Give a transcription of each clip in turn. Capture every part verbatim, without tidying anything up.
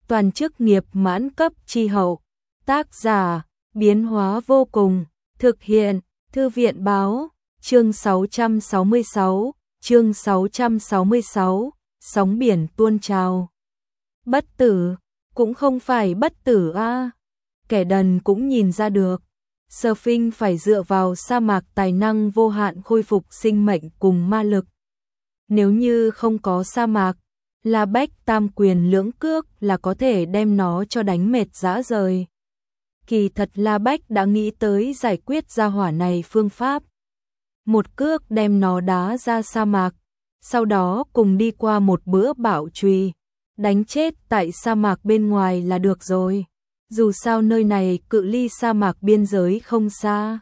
toàn chức nghiệp mãn cấp chi hậu. Tác giả, biến hóa vô cùng, thực hiện, Thư viện báo, chương sáu trăm sáu mươi sáu, chương sáu trăm sáu mươi sáu, sóng biển tuôn trào. Bất tử, cũng không phải bất tử a, à. Kẻ đần cũng nhìn ra được. Surfing phải dựa vào sa mạc tài năng vô hạn khôi phục sinh mệnh cùng ma lực. Nếu như không có sa mạc, La Bách tam quyền lưỡng cước là có thể đem nó cho đánh mệt rã rời. Kỳ thật La Bách đã nghĩ tới giải quyết gia hỏa này phương pháp. Một cước đem nó đá ra sa mạc, sau đó cùng đi qua một bữa bão chùy, đánh chết tại sa mạc bên ngoài là được rồi. Dù sao nơi này cự ly sa mạc biên giới không xa.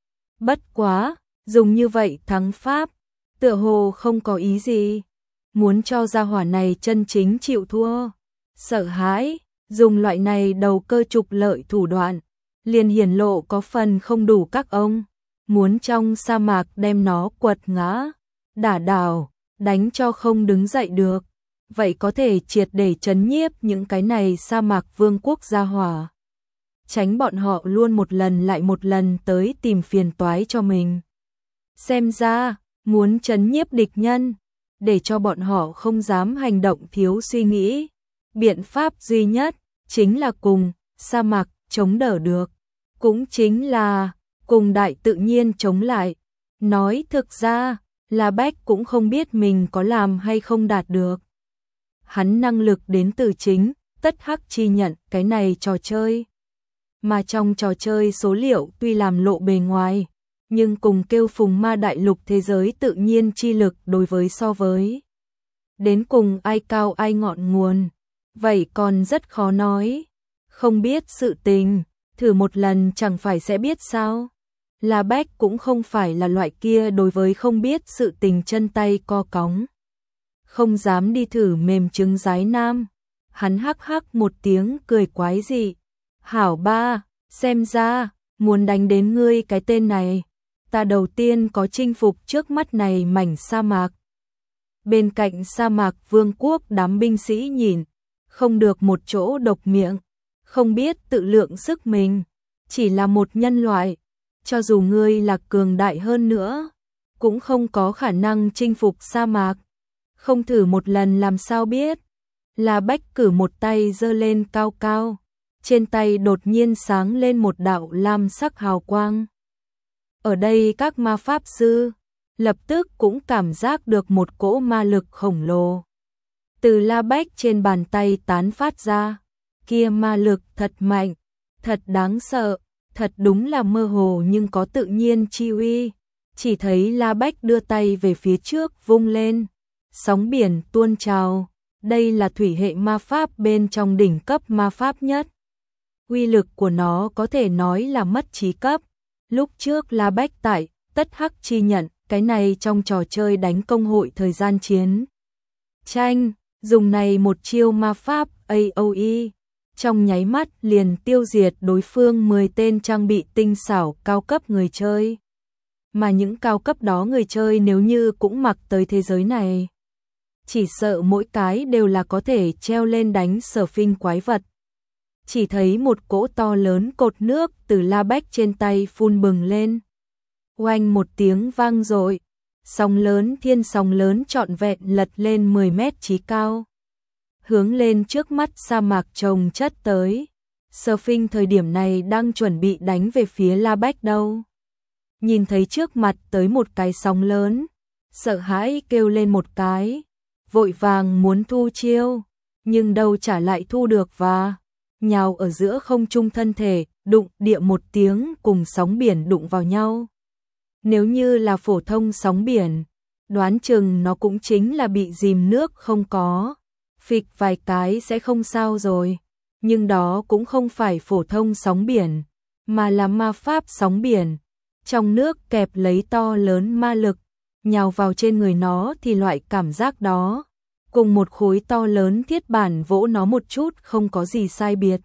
Bất quá, dùng như vậy thắng pháp, tựa hồ không có ý gì. Muốn cho gia hỏa này chân chính chịu thua. Sợ hãi, dùng loại này đầu cơ trục lợi thủ đoạn, liền hiển lộ có phần không đủ các ông. Muốn trong sa mạc đem nó quật ngã, đả đảo, đánh cho không đứng dậy được. Vậy có thể triệt để trấn nhiếp những cái này sa mạc vương quốc gia hỏa. Tránh bọn họ luôn một lần lại một lần tới tìm phiền toái cho mình. Xem ra, muốn trấn nhiếp địch nhân, để cho bọn họ không dám hành động thiếu suy nghĩ. Biện pháp duy nhất, chính là cùng sa mạc chống đỡ được. Cũng chính là cùng đại tự nhiên chống lại. Nói thực ra, La Bách cũng không biết mình có làm hay không đạt được. Hắn năng lực đến từ chính, tất hắc chi nhận cái này trò chơi. Mà trong trò chơi số liệu tuy làm lộ bề ngoài, nhưng cùng kêu phùng ma đại lục thế giới tự nhiên chi lực đối với so với. Đến cùng ai cao ai ngọn nguồn, vậy còn rất khó nói. Không biết sự tình, thử một lần chẳng phải sẽ biết sao. La Bách cũng không phải là loại kia đối với không biết sự tình chân tay co cóng. Không dám đi thử mềm trứng giái nam. Hắn hắc hắc một tiếng cười quái dị. Hảo ba, xem ra, muốn đánh đến ngươi cái tên này. Ta đầu tiên có chinh phục trước mắt này mảnh sa mạc. Bên cạnh sa mạc vương quốc đám binh sĩ nhìn, không được một chỗ độc miệng, không biết tự lượng sức mình, chỉ là một nhân loại. Cho dù ngươi là cường đại hơn nữa, cũng không có khả năng chinh phục sa mạc. Không thử một lần làm sao biết. La Bách cử một tay giơ lên cao cao, trên tay đột nhiên sáng lên một đạo lam sắc hào quang. Ở đây các ma pháp sư lập tức cũng cảm giác được một cỗ ma lực khổng lồ từ La Bách trên bàn tay tán phát ra. Kia ma lực thật mạnh, thật đáng sợ, thật đúng là mơ hồ nhưng có tự nhiên chi uy. Chỉ thấy La Bách đưa tay về phía trước vung lên, sóng biển tuôn trào. Đây là thủy hệ ma pháp bên trong đỉnh cấp ma pháp nhất. Uy lực của nó có thể nói là mất trí cấp. Lúc trước La Bách tại tất hắc chi nhận, cái này trong trò chơi đánh công hội thời gian chiến tranh, dùng này một chiêu ma pháp a o e, trong nháy mắt liền tiêu diệt đối phương mười tên trang bị tinh xảo cao cấp người chơi. Mà những cao cấp đó người chơi nếu như cũng mặc tới thế giới này, chỉ sợ mỗi cái đều là có thể treo lên đánh surfing quái vật. Chỉ thấy một cỗ to lớn cột nước từ La Bách trên tay phun bừng lên. Oanh một tiếng vang dội, sóng lớn thiên sóng lớn trọn vẹn lật lên mười mét chí cao. Hướng lên trước mắt sa mạc trồng chất tới. Surfing thời điểm này đang chuẩn bị đánh về phía La Bách đâu. Nhìn thấy trước mặt tới một cái sóng lớn, sợ hãi kêu lên một cái, vội vàng muốn thu chiêu, nhưng đâu trả lại thu được và nhào ở giữa không trung thân thể, đụng địa một tiếng cùng sóng biển đụng vào nhau. Nếu như là phổ thông sóng biển, đoán chừng nó cũng chính là bị dìm nước không có, phịch vài cái sẽ không sao rồi. Nhưng đó cũng không phải phổ thông sóng biển, mà là ma pháp sóng biển. Trong nước kẹp lấy to lớn ma lực, nhào vào trên người nó thì loại cảm giác đó, cùng một khối to lớn thiết bản vỗ nó một chút không có gì sai biệt.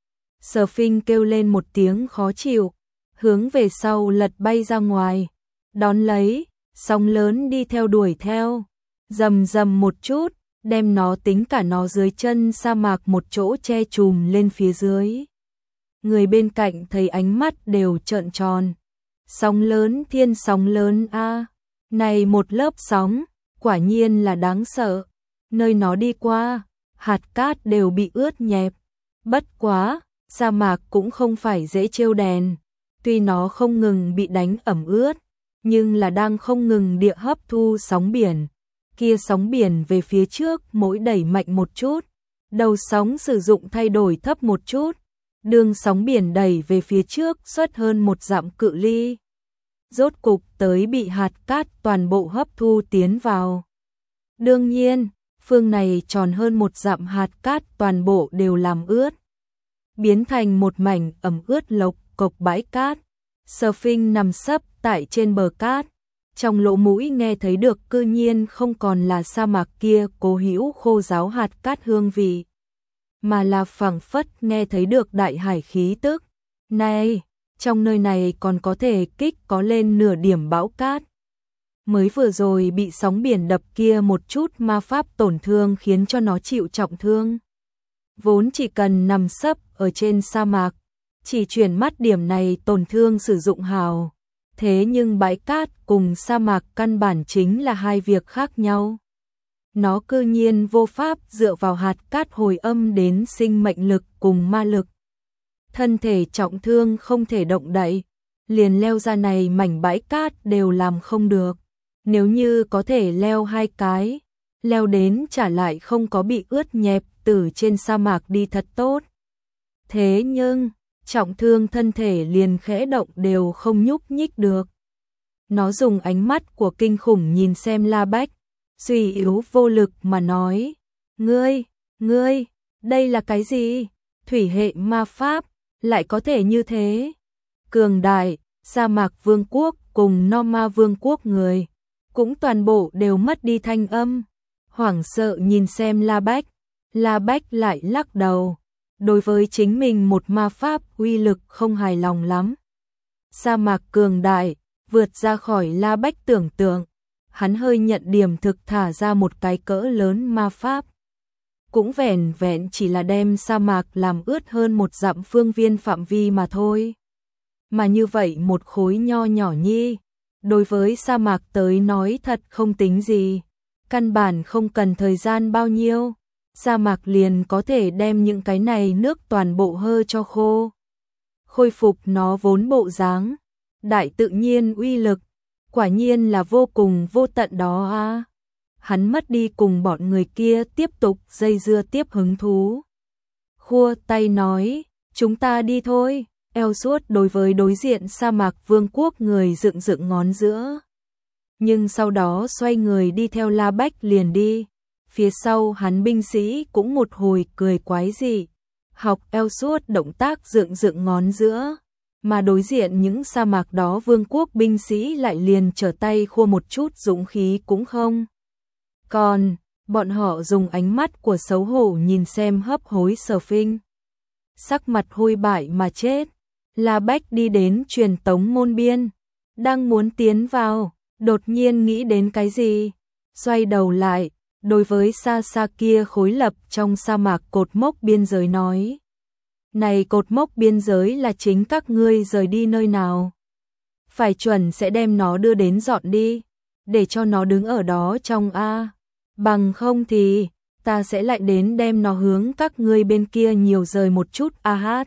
Surfing kêu lên một tiếng khó chịu, hướng về sau lật bay ra ngoài, đón lấy, sóng lớn đi theo đuổi theo, rầm rầm một chút, đem nó tính cả nó dưới chân sa mạc một chỗ che chùm lên phía dưới. Người bên cạnh thấy ánh mắt đều trợn tròn. Sóng lớn thiên sóng lớn a, này một lớp sóng, quả nhiên là đáng sợ. Nơi nó đi qua, hạt cát đều bị ướt nhẹp. Bất quá, sa mạc cũng không phải dễ trêu đèn. Tuy nó không ngừng bị đánh ẩm ướt, nhưng là đang không ngừng địa hấp thu sóng biển. Kia sóng biển về phía trước mỗi đẩy mạnh một chút, đầu sóng sử dụng thay đổi thấp một chút. Đường sóng biển đẩy về phía trước suốt hơn một dặm cự ly. Rốt cục tới bị hạt cát toàn bộ hấp thu tiến vào. Đương nhiên, phương này tròn hơn một dặm hạt cát toàn bộ đều làm ướt. Biến thành một mảnh ẩm ướt lộc cộc bãi cát. Surfing nằm sấp tại trên bờ cát. Trong lỗ mũi nghe thấy được cư nhiên không còn là sa mạc kia cố hữu khô ráo hạt cát hương vị, mà là phảng phất nghe thấy được đại hải khí tức. Này, trong nơi này còn có thể kích có lên nửa điểm bão cát. Mới vừa rồi bị sóng biển đập kia một chút ma pháp tổn thương khiến cho nó chịu trọng thương. Vốn chỉ cần nằm sấp ở trên sa mạc, chỉ chuyển mắt điểm này tổn thương sử dụng hào. Thế nhưng bãi cát cùng sa mạc căn bản chính là hai việc khác nhau. Nó cư nhiên vô pháp dựa vào hạt cát hồi âm đến sinh mệnh lực cùng ma lực. Thân thể trọng thương không thể động đậy, liền leo ra này mảnh bãi cát đều làm không được. Nếu như có thể leo hai cái, leo đến trả lại không có bị ướt nhẹp từ trên sa mạc đi thật tốt. Thế nhưng, trọng thương thân thể liền khẽ động đều không nhúc nhích được. Nó dùng ánh mắt của kinh khủng nhìn xem La Bách, suy yếu vô lực mà nói, ngươi, ngươi, đây là cái gì? Thủy hệ ma pháp, lại có thể như thế. Cường đại, sa mạc vương quốc cùng Norma vương quốc người, cũng toàn bộ đều mất đi thanh âm. Hoảng sợ nhìn xem La Bách, La Bách lại lắc đầu. Đối với chính mình một ma pháp uy lực không hài lòng lắm. Sa mạc cường đại, vượt ra khỏi La Bách tưởng tượng. Hắn hơi nhận điểm thực thả ra một cái cỡ lớn ma pháp. Cũng vẻn vẹn chỉ là đem sa mạc làm ướt hơn một dặm phương viên phạm vi mà thôi. Mà như vậy một khối nho nhỏ nhi, đối với sa mạc tới nói thật không tính gì. Căn bản không cần thời gian bao nhiêu. Sa mạc liền có thể đem những cái này nước toàn bộ hơ cho khô. Khôi phục nó vốn bộ dáng. Đại tự nhiên uy lực, quả nhiên là vô cùng vô tận đó a. À. Hắn mất đi cùng bọn người kia tiếp tục dây dưa tiếp hứng thú. Khua tay nói, chúng ta đi thôi. Ellsworth đối với đối diện sa mạc vương quốc người dựng dựng ngón giữa. Nhưng sau đó xoay người đi theo La Bách liền đi. Phía sau hắn binh sĩ cũng một hồi cười quái dị, học Ellsworth động tác dựng dựng ngón giữa, mà đối diện những sa mạc đó vương quốc binh sĩ lại liền trở tay khua một chút dũng khí cũng không. Còn, bọn họ dùng ánh mắt của xấu hổ nhìn xem hấp hối Surfing. Sắc mặt hôi bại mà chết, La Bách đi đến truyền tống môn biên, đang muốn tiến vào, đột nhiên nghĩ đến cái gì, xoay đầu lại. Đối với xa xa kia khối lập trong sa mạc cột mốc biên giới nói. Này cột mốc biên giới là chính các ngươi rời đi nơi nào? Phải chuẩn sẽ đem nó đưa đến dọn đi, để cho nó đứng ở đó trong A. Bằng không thì, ta sẽ lại đến đem nó hướng các ngươi bên kia nhiều rời một chút a hát.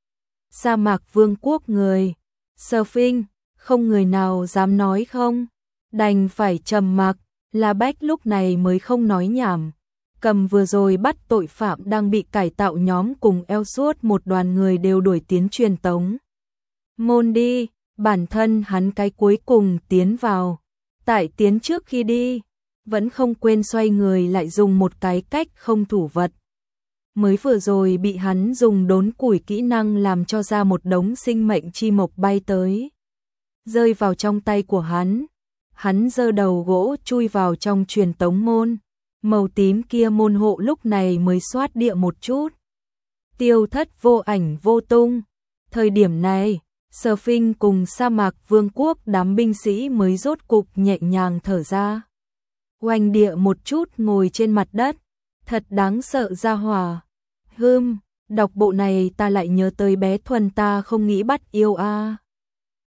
Sa mạc vương quốc người, Surfing, không người nào dám nói không, đành phải trầm mặc. La Bách lúc này mới không nói nhảm, cầm vừa rồi bắt tội phạm đang bị cải tạo nhóm cùng Ellsworth một đoàn người đều đuổi tiến truyền tống. Môn đi, bản thân hắn cái cuối cùng tiến vào, tại tiến trước khi đi, vẫn không quên xoay người lại dùng một cái cách không thủ vật. Mới vừa rồi bị hắn dùng đốn củi kỹ năng làm cho ra một đống sinh mệnh chi mộc bay tới, rơi vào trong tay của hắn. Hắn giơ đầu gỗ chui vào trong truyền tống môn, màu tím kia môn hộ lúc này mới xoát địa một chút. Tiêu thất vô ảnh vô tung. Thời điểm này, Surfing cùng sa mạc vương quốc đám binh sĩ mới rốt cục nhẹ nhàng thở ra. Oanh địa một chút ngồi trên mặt đất, Thật đáng sợ gia hỏa. Hưm, đọc bộ này ta lại nhớ tới bé Thuần ta không nghĩ bắt yêu a.